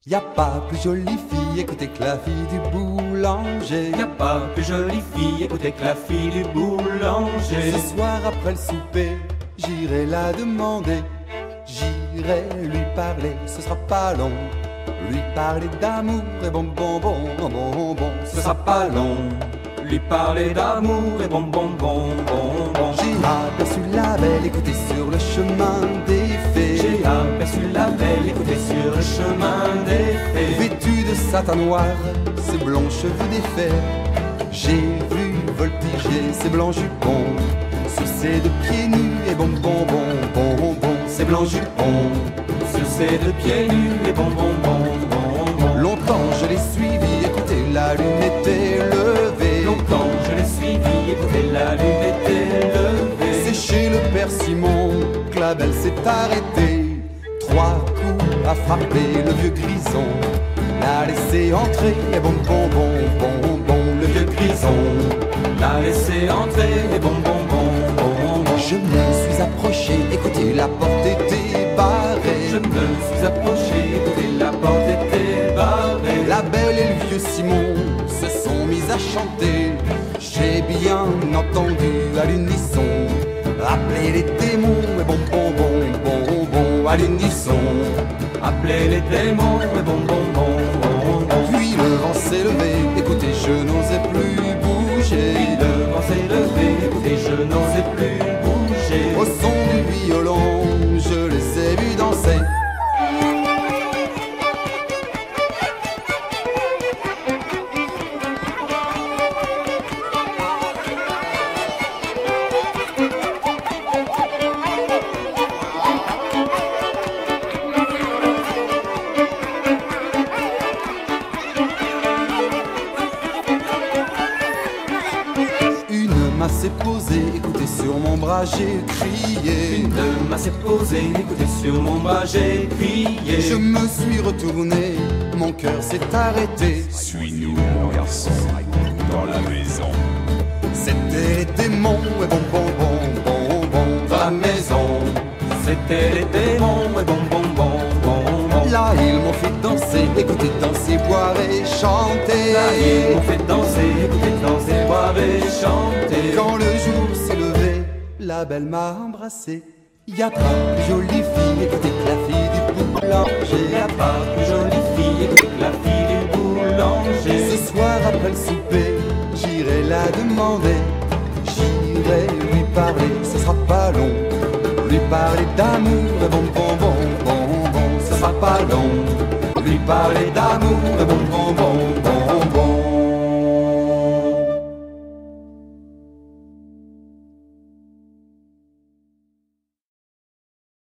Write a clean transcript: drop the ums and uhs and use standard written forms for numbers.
Y a pas plus jolie fille, écoutez que la fille du boulanger. Y a pas plus jolie fille, écoutez que la fille du boulanger. Ce soir après le souper, j'irai la demander. J'irai lui parler, ce sera pas long. Lui parler d'amour et bon bon bon bon bon bon. Ce sera pas long. Lui parler d'amour et bon bon bon bon bon. J'ai aperçu la belle, écoutez sur le chemin des fées. J'ai aperçu la belle, écoutez sur le chemin des fées. Vêtue de satin noir, ses blonds cheveux défaits. J'ai vu voltiger ses blancs jupons sur ses deux pieds nus et bon bon bon bon bon. Ses blancs jupons sur ses deux pieds nus et bon bon bon bon bon. Longtemps je l'ai suivi, écoutez la lune était levée. Longtemps je l'ai suivi, écoutez la lune était levée. C'est chez le père Simon que la belle s'est arrêtée. 3 coups à frapper le vieux grison, l'a laissé entrer et bon bon bon bon bon. Le vieux grison l'a laissé entrer et bon bon bon bon bon. Je me suis approché, écoutez la porte était barrée. Je me suis approché, écoutez la porte était barrée. La belle et le vieux Simon se sont mis à chanter. J'ai bien entendu à l'unisson appeler les démons et bon bon bon bon bon. À l'unisson appeler les démons et bon bon bon bon bon. Puis le vent s'est levé, écoutez je n'osais plus bouger. Puis le vent s'est levé, écoutez je n'osais plus bouger. Au son du violon je les ai vus danser. S'est posée, écoutez sur mon bras j'ai crié. Une de main s'est posée, écoutez sur mon bras j'ai crié. Je me suis retourné, mon cœur s'est arrêté. Suis-nous mon garçon, dans la maison. C'était les démons et bon bon bon bon bon. Dans la maison, c'était les démons et bon bon bon bon bon. Là ils m'ont fait danser, écoutez danser, boire et chanter. Là ils m'ont fait danser, écoutez danser, boire et chanter. Quand le jour s'est levé, la belle m'a embrassé. Y a pas plus jolie fille, écoutez que la fille du boulanger. Y a pas plus jolie fille, écoutez que la fille du boulanger. Ce soir après le souper, j'irai la demander. J'irai lui parler, ce sera pas long. Lui parler d'amour et bon bon bon bon bon. Ce sera pas long. Lui parler d'amour et bon bon bon